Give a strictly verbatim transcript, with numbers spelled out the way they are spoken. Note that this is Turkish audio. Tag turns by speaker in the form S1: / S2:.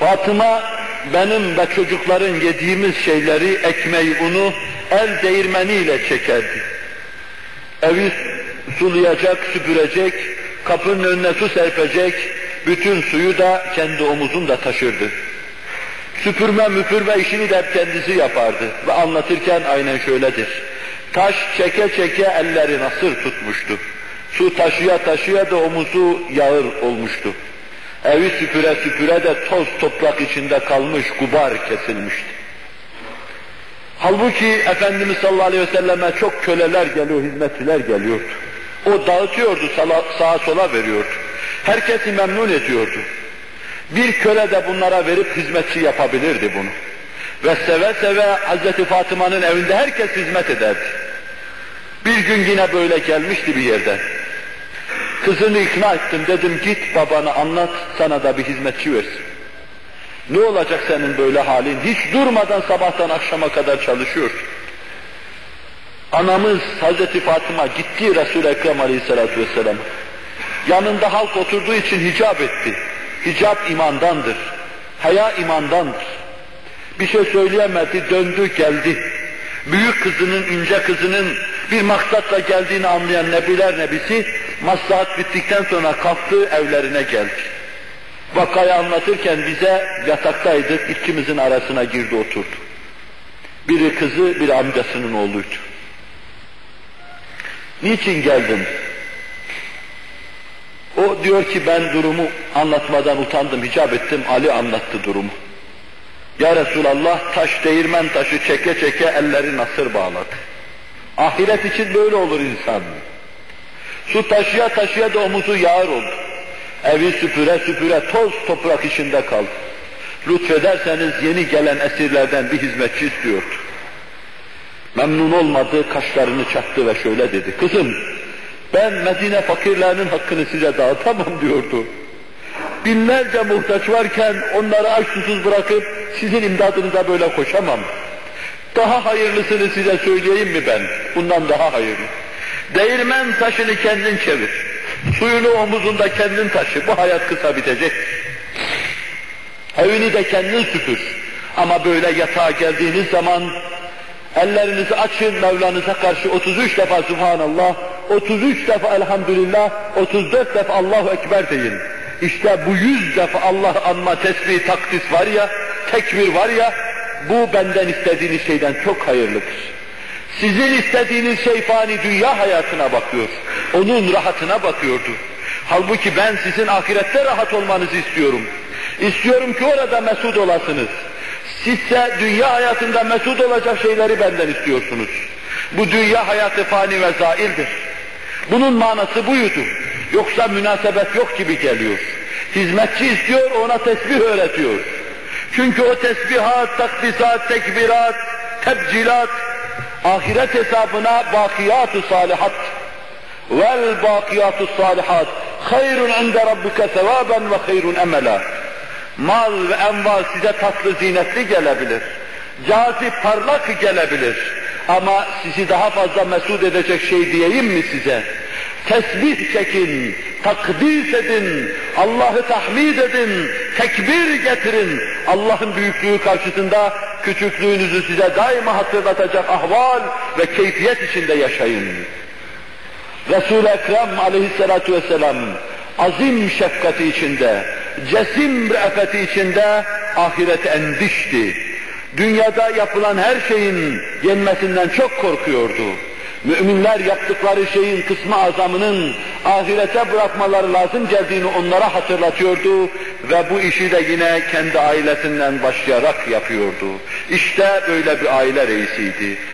S1: Fatıma, benim ve çocukların yediğimiz şeyleri, ekmeği, unu el değirmeniyle çekerdi. Evi sulayacak, süpürecek, kapının önüne su serpecek, bütün suyu da kendi omuzunda taşırdı. Süpürme müpürme işini de hep kendisi yapardı ve anlatırken aynen şöyledir. Taş çeke çeke elleri nasır tutmuştu. Su taşıya taşıya da omuzu yağır olmuştu. Evi süpüre süpüre de toz toprak içinde kalmış, gubar kesilmişti. Halbuki Efendimiz sallallahu aleyhi ve selleme çok köleler geliyor, hizmetçiler geliyordu. O dağıtıyordu, sağa sola veriyordu. Herkesi memnun ediyordu. Bir köle de bunlara verip hizmetçi yapabilirdi bunu. Ve seve seve Hazreti Fatıma'nın evinde herkes hizmet ederdi. Bir gün yine böyle gelmişti bir yerden. Kızını ikna ettim, dedim git babana anlat, sana da bir hizmetçi versin. Ne olacak senin böyle halin? Hiç durmadan sabahtan akşama kadar çalışıyorsun. Anamız Hazreti Fatıma gitti Resul-i Ekrem Aleyhisselatü Vesselam. Yanında halk oturduğu için hicap etti. Hicap imandandır. Haya imandandır. Bir şey söyleyemedi, döndü geldi. Büyük kızının, ince kızının bir maksatla geldiğini anlayan Nebiler Nebisi, maslahat bittikten sonra kalktı, evlerine geldi. Vakayı anlatırken bize yataktaydık, ikimizin arasına girdi oturdu. Biri kızı, biri amcasının oğluydu. Niçin geldin? O diyor ki ben durumu anlatmadan utandım, hicap ettim, Ali anlattı durumu. Ya Resulallah, taş değirmen taşı çeke çeke elleri nasır bağladı. Ahiret için böyle olur insan. Su taşıya taşıya da omuzu yağır oldu. Evi süpüre süpüre toz toprak içinde kaldı. Lütfederseniz yeni gelen esirlerden bir hizmetçi istiyordu. Memnun olmadı, kaşlarını çattı ve şöyle dedi. Kızım, ben Medine fakirlerinin hakkını size dağıtamam diyordu. Binlerce muhtaç varken onları aç susuz bırakıp sizin imdadınıza böyle koşamam. Daha hayırlısını size söyleyeyim mi ben? Bundan daha hayırlı. Değirmen taşını kendin çevir. Suyunu omuzunda kendin taşı. Bu hayat kısa bitecek. Evini de kendin süpür. Ama böyle yatağa geldiğiniz zaman ellerinizi açın, Mevlanıza karşı otuz üç defa Subhanallah, otuz üç defa Elhamdülillah, otuz dört defa Allahu Ekber deyin. İşte bu yüz defa Allah anma, tesbih, takdis var ya, tekbir var ya, bu benden istediğiniz şeyden çok hayırlıdır. Sizin istediğiniz şey fani dünya hayatına bakıyor, onun rahatına bakıyordu. Halbuki ben sizin ahirette rahat olmanızı istiyorum. İstiyorum ki orada mesut olasınız. Sizse dünya hayatında mesut olacak şeyleri benden istiyorsunuz. Bu dünya hayatı fani ve zaildir. Bunun manası buydu. Yoksa münasebet yok gibi geliyor. Hizmetçi istiyor, ona tesbih öğretiyor. Çünkü o tesbihat, takdisat, tekbirat, tebcilat, ahiret hesabına bakiyat-ı salihat. Vel bakiyat-ı salihat hayrun inde rabbike sevaben ve hayrun emela. Mal ve enval size tatlı zinetli gelebilir. Cazip parlak gelebilir. Ama sizi daha fazla mesut edecek şey diyeyim mi size? Tesbih çekin, takdis edin, Allah'ı tahmid edin, tekbir getirin. Allah'ın büyüklüğü karşısında küçüklüğünüzü size daima hatırlatacak ahval ve keyfiyet içinde yaşayın. Resul-i Ekrem aleyhissalatu vesselam azim şefkati içinde, cesim re'feti içinde ahirete endişti. Dünyada yapılan her şeyin yenmesinden çok korkuyordu. Müminler yaptıkları şeyin kısmı azamının ahirete bırakmaları lazım geldiğini onlara hatırlatıyordu ve bu işi de yine kendi ailesinden başlayarak yapıyordu. İşte böyle bir aile reisiydi.